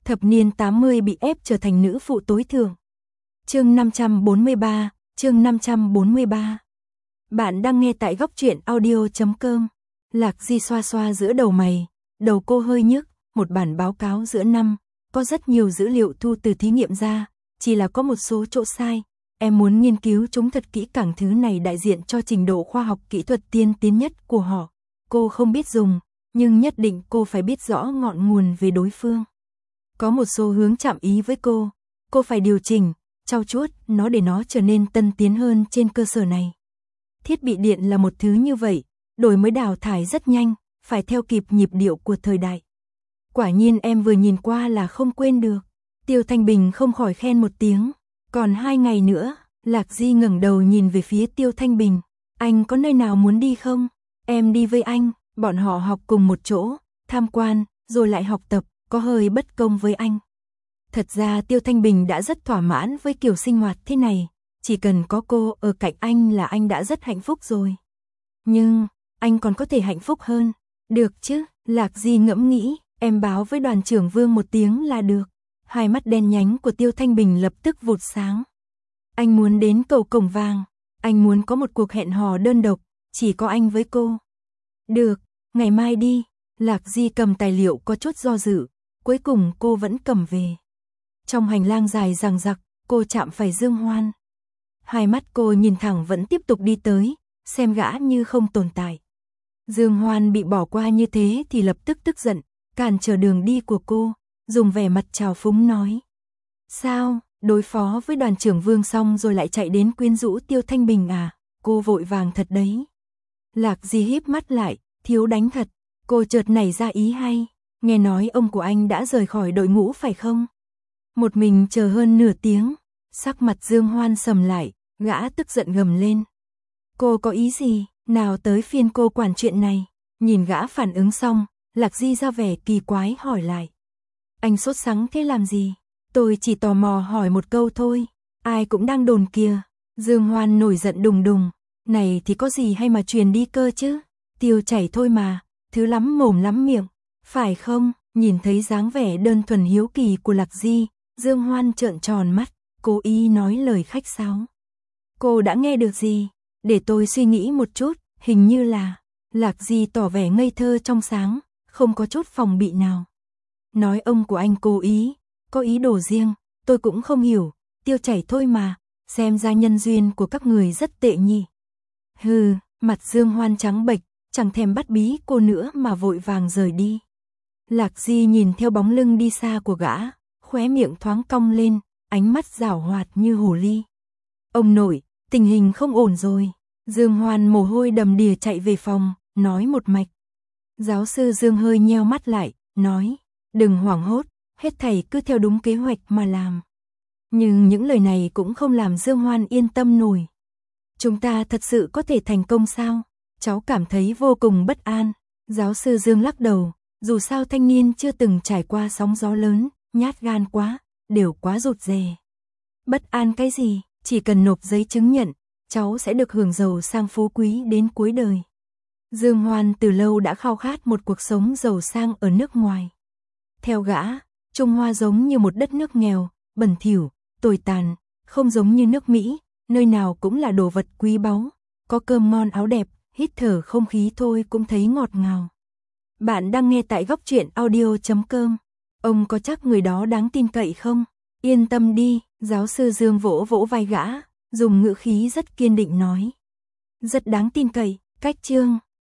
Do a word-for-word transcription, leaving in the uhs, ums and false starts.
Thập niên tám mươi bị ép trở thành nữ phụ tối thượng. Chương năm trăm bốn mươi ba, chương năm trăm bốn mươi ba. Bạn đang nghe tại góc truyện audio chấm com. Lạc Di xoa xoa giữa đầu mày, đầu cô hơi nhức, một bản báo cáo giữa năm, có rất nhiều dữ liệu thu từ thí nghiệm ra, chỉ là có một số chỗ sai. Em muốn nghiên cứu chúng thật kỹ càng, thứ này đại diện cho trình độ khoa học kỹ thuật tiên tiến nhất của họ. Cô không biết dùng, nhưng nhất định cô phải biết rõ ngọn nguồn về đối phương. Có một số hướng chạm ý với cô, cô phải điều chỉnh, trau chuốt nó để nó trở nên tân tiến hơn trên cơ sở này. Thiết bị điện là một thứ như vậy, đổi mới đào thải rất nhanh, phải theo kịp nhịp điệu của thời đại. Quả nhiên em vừa nhìn qua là không quên được. Tiêu Thanh Bình không khỏi khen một tiếng. Còn hai ngày nữa, Lạc Di ngẩng đầu nhìn về phía Tiêu Thanh Bình. Anh có nơi nào muốn đi không? Em đi với anh, bọn họ học cùng một chỗ, tham quan, rồi lại học tập, có hơi bất công với anh. Thật ra Tiêu Thanh Bình đã rất thỏa mãn với kiểu sinh hoạt thế này, chỉ cần có cô ở cạnh anh là anh đã rất hạnh phúc rồi. Nhưng, anh còn có thể hạnh phúc hơn. Được chứ, Lạc Di ngẫm nghĩ, em báo với đoàn trưởng Vương một tiếng là được. Hai mắt đen nhánh của Tiêu Thanh Bình lập tức vụt sáng. Anh muốn đến cầu Cổng Vàng, anh muốn có một cuộc hẹn hò đơn độc, chỉ có anh với cô. Được, ngày mai đi. Lạc Di cầm tài liệu có chút do dự, cuối cùng cô vẫn cầm về. Trong hành lang dài dằng dặc, cô chạm phải Dương Hoan. Hai mắt cô nhìn thẳng vẫn tiếp tục đi tới, xem gã như không tồn tại. Dương Hoan bị bỏ qua như thế thì lập tức tức giận, cản trở đường đi của cô, dùng vẻ mặt trào phúng nói. Sao, đối phó với đoàn trưởng Vương xong rồi lại chạy đến quyến rũ Tiêu Thanh Bình à, cô vội vàng thật đấy. Lạc Di híp mắt lại, thiếu đánh thật, cô chợt nảy ra ý hay, nghe nói ông của anh đã rời khỏi đội ngũ phải không? Một mình chờ hơn nửa tiếng, sắc mặt Dương Hoan sầm lại, gã tức giận gầm lên. Cô có ý gì, nào tới phiên cô quản chuyện này, nhìn gã phản ứng xong, Lạc Di ra vẻ kỳ quái hỏi lại. Anh sốt sắng thế làm gì? Tôi chỉ tò mò hỏi một câu thôi, ai cũng đang đồn kìa. Dương Hoan nổi giận đùng đùng, này thì có gì hay mà truyền đi cơ chứ, tiêu chảy thôi mà, thứ lắm mồm lắm miệng, phải không? Nhìn thấy dáng vẻ đơn thuần hiếu kỳ của Lạc Di, Dương Hoan trợn tròn mắt, cố ý nói lời khách sáo. Cô đã nghe được gì? Để tôi suy nghĩ một chút, hình như là... Lạc Di tỏ vẻ ngây thơ trong sáng, không có chút phòng bị nào. Nói ông của anh cố ý, có ý đồ riêng, tôi cũng không hiểu, tiêu chảy thôi mà, xem ra nhân duyên của các người rất tệ nhỉ. Hừ, mặt Dương Hoan trắng bệch, chẳng thèm bắt bí cô nữa mà vội vàng rời đi. Lạc Di nhìn theo bóng lưng đi xa của gã, khóe miệng thoáng cong lên, ánh mắt giảo hoạt như hồ ly. Ông nội, tình hình không ổn rồi. Dương Hoan mồ hôi đầm đìa chạy về phòng, nói một mạch. Giáo sư Dương hơi nheo mắt lại, nói, đừng hoảng hốt, hết thảy cứ theo đúng kế hoạch mà làm. Nhưng những lời này cũng không làm Dương Hoan yên tâm nổi. Chúng ta thật sự có thể thành công sao? Cháu cảm thấy vô cùng bất an. Giáo sư Dương lắc đầu, dù sao thanh niên chưa từng trải qua sóng gió lớn, nhát gan quá, đều quá rụt rè. Bất an cái gì, chỉ cần nộp giấy chứng nhận, cháu sẽ được hưởng giàu sang phú quý đến cuối đời. Dương Hoan từ lâu đã khao khát một cuộc sống giàu sang ở nước ngoài. Theo gã, Trung Hoa giống như một đất nước nghèo, bẩn thỉu, tồi tàn, không giống như nước Mỹ, nơi nào cũng là đồ vật quý báu, có cơm ngon áo đẹp, hít thở không khí thôi cũng thấy ngọt ngào. Bạn đang nghe tại góc truyện audio chấm com. Ông có chắc người đó đáng tin cậy không? Yên tâm đi, giáo sư Dương vỗ vỗ vai gã, dùng ngữ khí rất kiên định nói. Rất đáng tin cậy, cách chương.